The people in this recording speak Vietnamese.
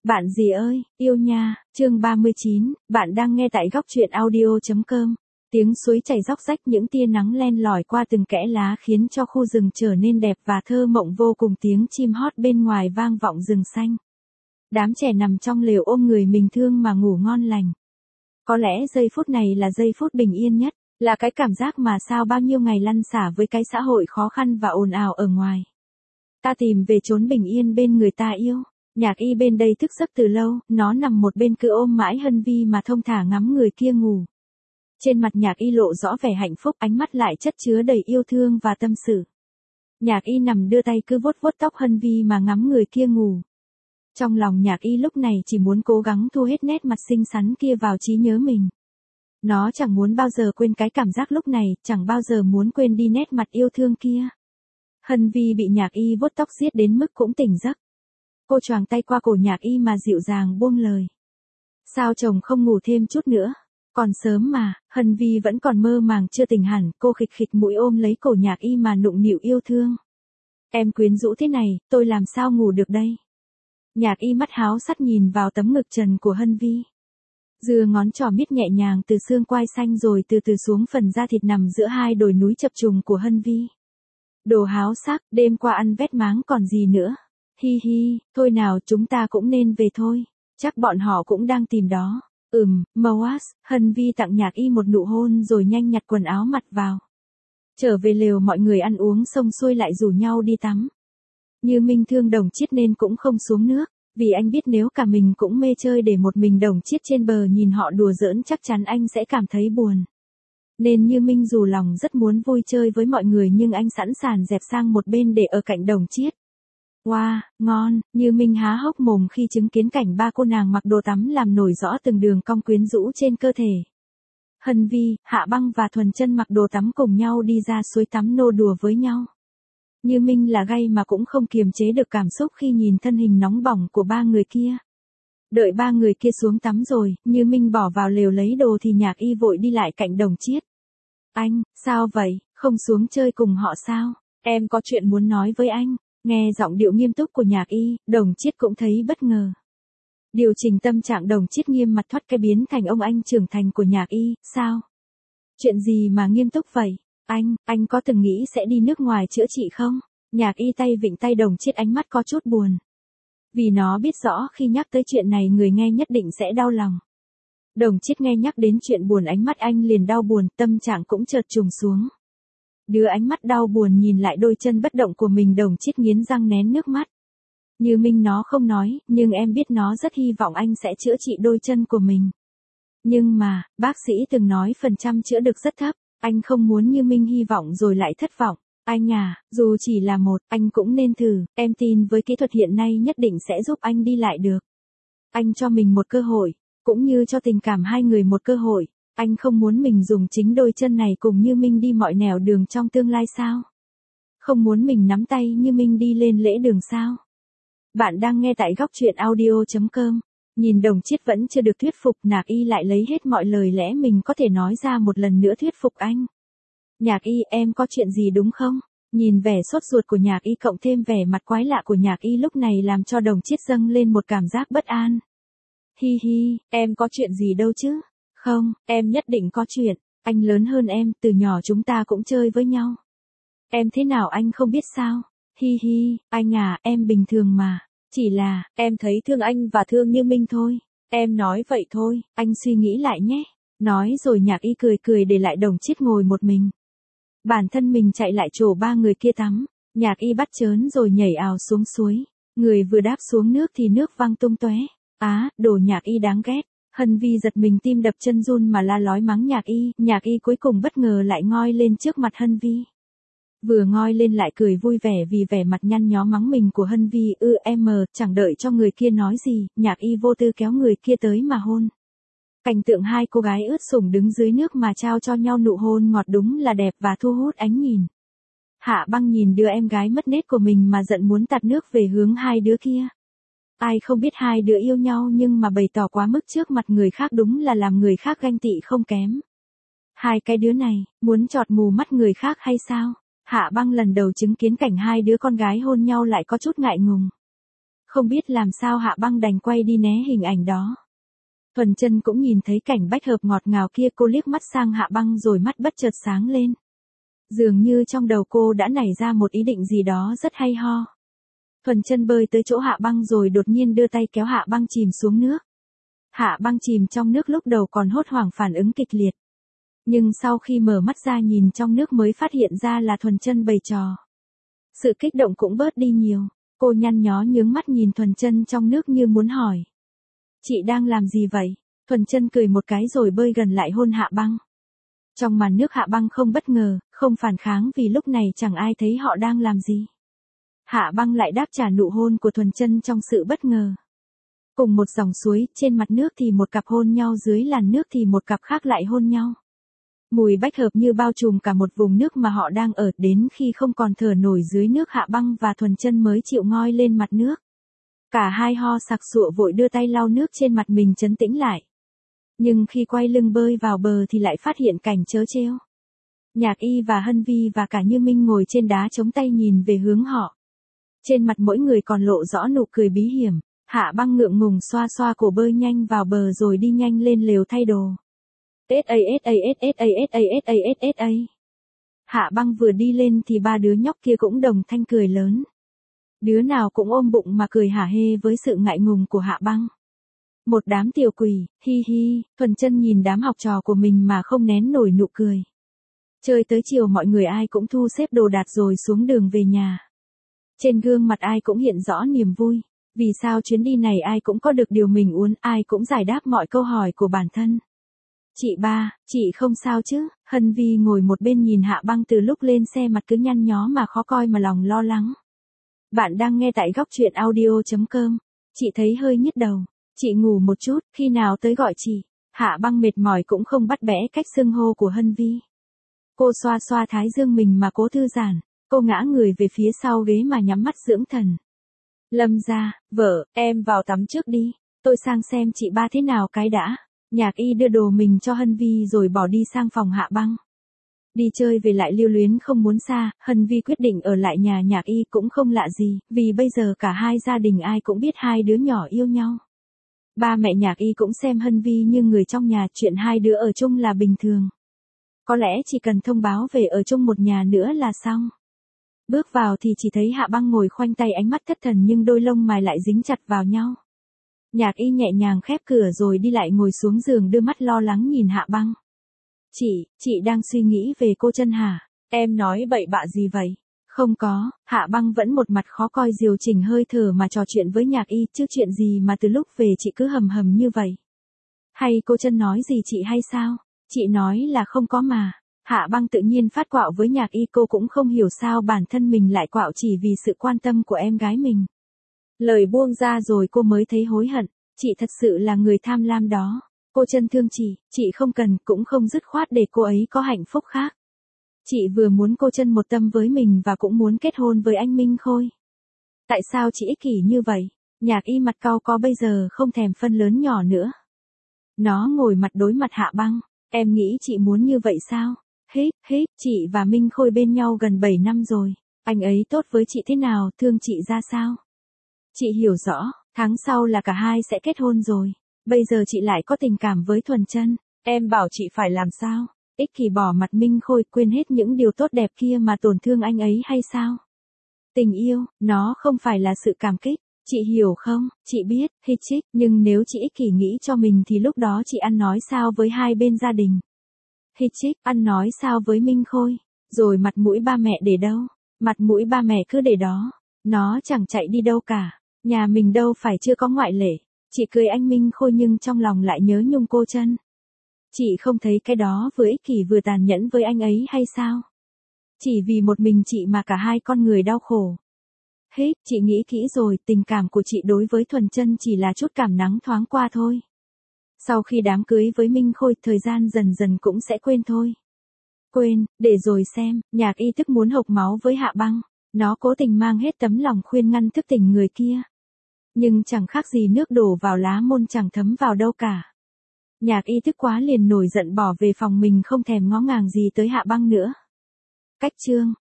Bạn gì ơi, yêu nha, chương 39, bạn đang nghe tại góc truyện audio.com. Tiếng suối chảy róc rách, những tia nắng len lỏi qua từng kẽ lá khiến cho khu rừng trở nên đẹp và thơ mộng vô cùng, tiếng chim hót bên ngoài vang vọng rừng xanh. Đám trẻ nằm trong lều ôm người mình thương mà ngủ ngon lành. Có lẽ giây phút này là giây phút bình yên nhất, là cái cảm giác mà sau bao nhiêu ngày lăn xả với cái xã hội khó khăn và ồn ào ở ngoài. Ta tìm về chốn bình yên bên người ta yêu. Nhạc Y bên đây thức giấc từ lâu, nó nằm một bên cứ ôm mãi Hân Vi mà thong thả ngắm người kia ngủ. Trên mặt Nhạc Y lộ rõ vẻ hạnh phúc, ánh mắt lại chất chứa đầy yêu thương và tâm sự. Nhạc Y nằm đưa tay cứ vuốt vuốt tóc Hân Vi mà ngắm người kia ngủ. Trong lòng Nhạc Y lúc này chỉ muốn cố gắng thu hết nét mặt xinh xắn kia vào trí nhớ mình. Nó chẳng muốn bao giờ quên cái cảm giác lúc này, chẳng bao giờ muốn quên đi nét mặt yêu thương kia. Hân Vi bị Nhạc Y vuốt tóc giết đến mức cũng tỉnh giấc. Cô choàng tay qua cổ Nhạc Y mà dịu dàng buông lời. Sao chồng không ngủ thêm chút nữa? Còn sớm mà. Hân Vi vẫn còn mơ màng chưa tỉnh hẳn, cô khịch khịch mũi ôm lấy cổ Nhạc Y mà nụng nịu yêu thương. Em quyến rũ thế này, tôi làm sao ngủ được đây? Nhạc Y mắt háo sắt nhìn vào tấm ngực trần của Hân Vi. Dừa ngón trỏ miết nhẹ nhàng từ xương quai xanh rồi từ từ xuống phần da thịt nằm giữa hai đồi núi chập trùng của Hân Vi. Đồ háo sắc, đêm qua ăn vét máng còn gì nữa. Hi hi, thôi nào, chúng ta cũng nên về thôi. Chắc bọn họ cũng đang tìm đó. Moas, Hân Vi tặng Nhạc Y một nụ hôn rồi nhanh nhặt quần áo mặc vào. Trở về lều mọi người ăn uống xong xuôi lại rủ nhau đi tắm. Như Minh thương Đồng Chiết nên cũng không xuống nước, vì anh biết nếu cả mình cũng mê chơi để một mình Đồng Chiết trên bờ nhìn họ đùa giỡn chắc chắn anh sẽ cảm thấy buồn. Nên Như Minh dù lòng rất muốn vui chơi với mọi người nhưng anh sẵn sàng dẹp sang một bên để ở cạnh Đồng Chiết. Wow, ngon, Như Minh há hốc mồm khi chứng kiến cảnh ba cô nàng mặc đồ tắm làm nổi rõ từng đường cong quyến rũ trên cơ thể. Hân Vi, Hạ Băng và Thuần Chân mặc đồ tắm cùng nhau đi ra suối tắm nô đùa với nhau. Như Minh là gay mà cũng không kiềm chế được cảm xúc khi nhìn thân hình nóng bỏng của ba người kia. Đợi ba người kia xuống tắm rồi, Như Minh bỏ vào lều lấy đồ thì Nhạc Y vội đi lại cạnh Đồng Chiết. Anh, sao vậy, không xuống chơi cùng họ sao? Em có chuyện muốn nói với anh. Nghe giọng điệu nghiêm túc của Nhạc Y, Đồng Chiết cũng thấy bất ngờ. Điều chỉnh tâm trạng, Đồng Chiết nghiêm mặt thoát cái biến thành ông anh trưởng thành của Nhạc Y. Sao? Chuyện gì mà nghiêm túc vậy? Anh có từng nghĩ sẽ đi nước ngoài chữa trị không? Nhạc Y tay vịn tay Đồng Chiết, ánh mắt có chút buồn. Vì nó biết rõ khi nhắc tới chuyện này người nghe nhất định sẽ đau lòng. Đồng Chiết nghe nhắc đến chuyện buồn ánh mắt anh liền đau buồn, tâm trạng cũng chợt trùng xuống. Đưa ánh mắt đau buồn nhìn lại đôi chân bất động của mình, Đồng Chiết nghiến răng nén nước mắt. Như Minh nó không nói, nhưng em biết nó rất hy vọng anh sẽ chữa trị đôi chân của mình. Nhưng mà, bác sĩ từng nói phần trăm chữa được rất thấp, anh không muốn Như Minh hy vọng rồi lại thất vọng. Anh à, dù chỉ là một, anh cũng nên thử, em tin với kỹ thuật hiện nay nhất định sẽ giúp anh đi lại được. Anh cho mình một cơ hội, cũng như cho tình cảm hai người một cơ hội. Anh không muốn mình dùng chính đôi chân này cùng Như Minh đi mọi nẻo đường trong tương lai sao? Không muốn mình nắm tay Như Minh đi lên lễ đường sao? Bạn đang nghe tại góc truyện audio.com. Nhìn Đồng Chiết vẫn chưa được thuyết phục, Nhạc Y lại lấy hết mọi lời lẽ mình có thể nói ra một lần nữa thuyết phục anh. Nhạc Y, em có chuyện gì đúng không? Nhìn vẻ sốt ruột của Nhạc Y cộng thêm vẻ mặt quái lạ của Nhạc Y lúc này làm cho Đồng Chiết dâng lên một cảm giác bất an. Hi hi, em có chuyện gì đâu chứ? Không, em nhất định có chuyện, anh lớn hơn em, từ nhỏ chúng ta cũng chơi với nhau. Em thế nào anh không biết sao? Hi hi, anh à, em bình thường mà, chỉ là, em thấy thương anh và thương Như Minh thôi. Em nói vậy thôi, anh suy nghĩ lại nhé. Nói rồi Nhạc Y cười cười để lại Đồng Chiết ngồi một mình. Bản thân mình chạy lại chỗ ba người kia tắm, Nhạc Y bắt chớn rồi nhảy ào xuống suối. Người vừa đáp xuống nước thì nước văng tung tóe. Á, đồ Nhạc Y đáng ghét. Hân Vi giật mình tim đập chân run mà la lói mắng Nhạc Y cuối cùng bất ngờ lại ngoi lên trước mặt Hân Vi. Vừa ngoi lên lại cười vui vẻ vì vẻ mặt nhăn nhó mắng mình của Hân Vi. Chẳng đợi cho người kia nói gì, Nhạc Y vô tư kéo người kia tới mà hôn. Cảnh tượng hai cô gái ướt sũng đứng dưới nước mà trao cho nhau nụ hôn ngọt đúng là đẹp và thu hút ánh nhìn. Hạ Băng nhìn đứa em gái mất nết của mình mà giận muốn tạt nước về hướng hai đứa kia. Ai không biết hai đứa yêu nhau nhưng mà bày tỏ quá mức trước mặt người khác đúng là làm người khác ganh tị không kém. Hai cái đứa này, muốn chọt mù mắt người khác hay sao? Hạ Băng lần đầu chứng kiến cảnh hai đứa con gái hôn nhau lại có chút ngại ngùng. Không biết làm sao Hạ Băng đành quay đi né hình ảnh đó. Thuần Chân cũng nhìn thấy cảnh bách hợp ngọt ngào kia, cô liếc mắt sang Hạ Băng rồi mắt bất chợt sáng lên. Dường như trong đầu cô đã nảy ra một ý định gì đó rất hay ho. Thuần Chân bơi tới chỗ Hạ Băng rồi đột nhiên đưa tay kéo Hạ Băng chìm xuống nước. Hạ Băng chìm trong nước lúc đầu còn hốt hoảng phản ứng kịch liệt. Nhưng sau khi mở mắt ra nhìn trong nước mới phát hiện ra là Thuần Chân bày trò. Sự kích động cũng bớt đi nhiều. Cô nhăn nhó nhướng mắt nhìn Thuần Chân trong nước như muốn hỏi. Chị đang làm gì vậy? Thuần Chân cười một cái rồi bơi gần lại hôn Hạ Băng. Trong màn nước Hạ Băng không bất ngờ, không phản kháng vì lúc này chẳng ai thấy họ đang làm gì. Hạ Băng lại đáp trả nụ hôn của Thuần Chân trong sự bất ngờ. Cùng một dòng suối, trên mặt nước thì một cặp hôn nhau, dưới làn nước thì một cặp khác lại hôn nhau. Mùi bách hợp như bao trùm cả một vùng nước mà họ đang ở, đến khi không còn thở nổi dưới nước Hạ Băng và Thuần Chân mới chịu ngoi lên mặt nước. Cả hai ho sặc sụa vội đưa tay lau nước trên mặt mình trấn tĩnh lại. Nhưng khi quay lưng bơi vào bờ thì lại phát hiện cảnh trớ trêu. Nhạc Y và Hân Vi và cả Như Minh ngồi trên đá chống tay nhìn về hướng họ. Trên mặt mỗi người còn lộ rõ nụ cười bí hiểm. Hạ Băng ngượng ngùng xoa xoa cổ bơi nhanh vào bờ rồi đi nhanh lên lều thay đồ. Hạ Băng vừa đi lên thì ba đứa nhóc kia cũng đồng thanh cười lớn. Đứa nào cũng ôm bụng mà cười hả hê với sự ngại ngùng của Hạ Băng. Một đám tiểu quỷ, hi hi. Thuần Chân nhìn đám học trò của mình mà không nén nổi nụ cười. Chơi tới chiều mọi người ai cũng thu xếp đồ đạc rồi xuống đường về nhà. Trên gương mặt ai cũng hiện rõ niềm vui. Vì sao chuyến đi này ai cũng có được điều mình muốn, ai cũng giải đáp mọi câu hỏi của bản thân. Chị ba, chị không sao chứ? Hân Vi ngồi một bên nhìn Hạ Băng từ lúc lên xe, mặt cứ nhăn nhó mà khó coi mà lòng lo lắng. Bạn đang nghe tại góc truyện audio.com. Chị thấy hơi nhức đầu. Chị ngủ một chút, khi nào tới gọi chị. Hạ Băng mệt mỏi cũng không bắt bẻ cách xưng hô của Hân Vi. Cô xoa xoa thái dương mình mà cố thư giãn. Cô ngã người về phía sau ghế mà nhắm mắt dưỡng thần. Lâm gia, vợ, em vào tắm trước đi. Tôi sang xem chị ba thế nào cái đã. Nhạc Y đưa đồ mình cho Hân Vi rồi bỏ đi sang phòng Hạ Băng. Đi chơi về lại lưu luyến không muốn xa, Hân Vi quyết định ở lại nhà Nhạc Y cũng không lạ gì, vì bây giờ cả hai gia đình ai cũng biết hai đứa nhỏ yêu nhau. Ba mẹ Nhạc Y cũng xem Hân Vi như người trong nhà, chuyện hai đứa ở chung là bình thường. Có lẽ chỉ cần thông báo về ở chung một nhà nữa là xong. Bước vào thì chỉ thấy Hạ Băng ngồi khoanh tay, ánh mắt thất thần nhưng đôi lông mày lại dính chặt vào nhau. Nhạc Y nhẹ nhàng khép cửa rồi đi lại ngồi xuống giường, đưa mắt lo lắng nhìn Hạ Băng. Chị đang suy nghĩ về cô Chân hả? Em nói bậy bạ gì vậy? Không có, Hạ Băng vẫn một mặt khó coi điều chỉnh hơi thở mà trò chuyện với Nhạc Y, chứ chuyện gì mà từ lúc về chị cứ hầm hầm như vậy? Hay cô Chân nói gì chị hay sao? Chị nói là không có mà. Hạ Băng tự nhiên phát quạo với Nhạc Y, cô cũng không hiểu sao bản thân mình lại quạo chỉ vì sự quan tâm của em gái mình. Lời buông ra rồi cô mới thấy hối hận, chị thật sự là người tham lam đó. Cô Chân thương chị không cần cũng không dứt khoát để cô ấy có hạnh phúc khác. Chị vừa muốn cô Chân một tâm với mình và cũng muốn kết hôn với anh Minh Khôi. Tại sao chị ích kỷ như vậy? Nhạc Y mặt cau có bây giờ không thèm phân lớn nhỏ nữa. Nó ngồi mặt đối mặt Hạ Băng, em nghĩ chị muốn như vậy sao? Hít, chị và Minh Khôi bên nhau gần 7 năm rồi, anh ấy tốt với chị thế nào, thương chị ra sao? Chị hiểu rõ, tháng sau là cả hai sẽ kết hôn rồi, bây giờ chị lại có tình cảm với Thuần Chân, em bảo chị phải làm sao? Ích kỷ bỏ mặt Minh Khôi, quên hết những điều tốt đẹp kia mà tổn thương anh ấy hay sao? Tình yêu, nó không phải là sự cảm kích, chị hiểu không? Chị biết, Hitchik, nhưng nếu chị ích kỷ nghĩ cho mình thì lúc đó chị ăn nói sao với hai bên gia đình? Hitchik, ăn nói sao với Minh Khôi? Rồi mặt mũi ba mẹ để đâu? Mặt mũi ba mẹ cứ để đó, nó chẳng chạy đi đâu cả. Nhà mình đâu phải chưa có ngoại lệ. Chị cưới anh Minh Khôi nhưng trong lòng lại nhớ nhung cô Chân. Chị không thấy cái đó vừa ích kỷ vừa tàn nhẫn với anh ấy hay sao? Chỉ vì một mình chị mà cả hai con người đau khổ. Chị nghĩ kỹ rồi, tình cảm của chị đối với Thuần Chân chỉ là chút cảm nắng thoáng qua thôi. Sau khi đám cưới với Minh Khôi, thời gian dần dần cũng sẽ quên thôi. Quên, để rồi xem. Nhạc Y tức muốn hộc máu với Hạ Băng. Nó cố tình mang hết tấm lòng khuyên ngăn thức tỉnh người kia. Nhưng chẳng khác gì nước đổ vào lá môn chẳng thấm vào đâu cả. Nhạc Y tức quá liền nổi giận bỏ về phòng mình không thèm ngó ngàng gì tới Hạ Băng nữa. Cách chương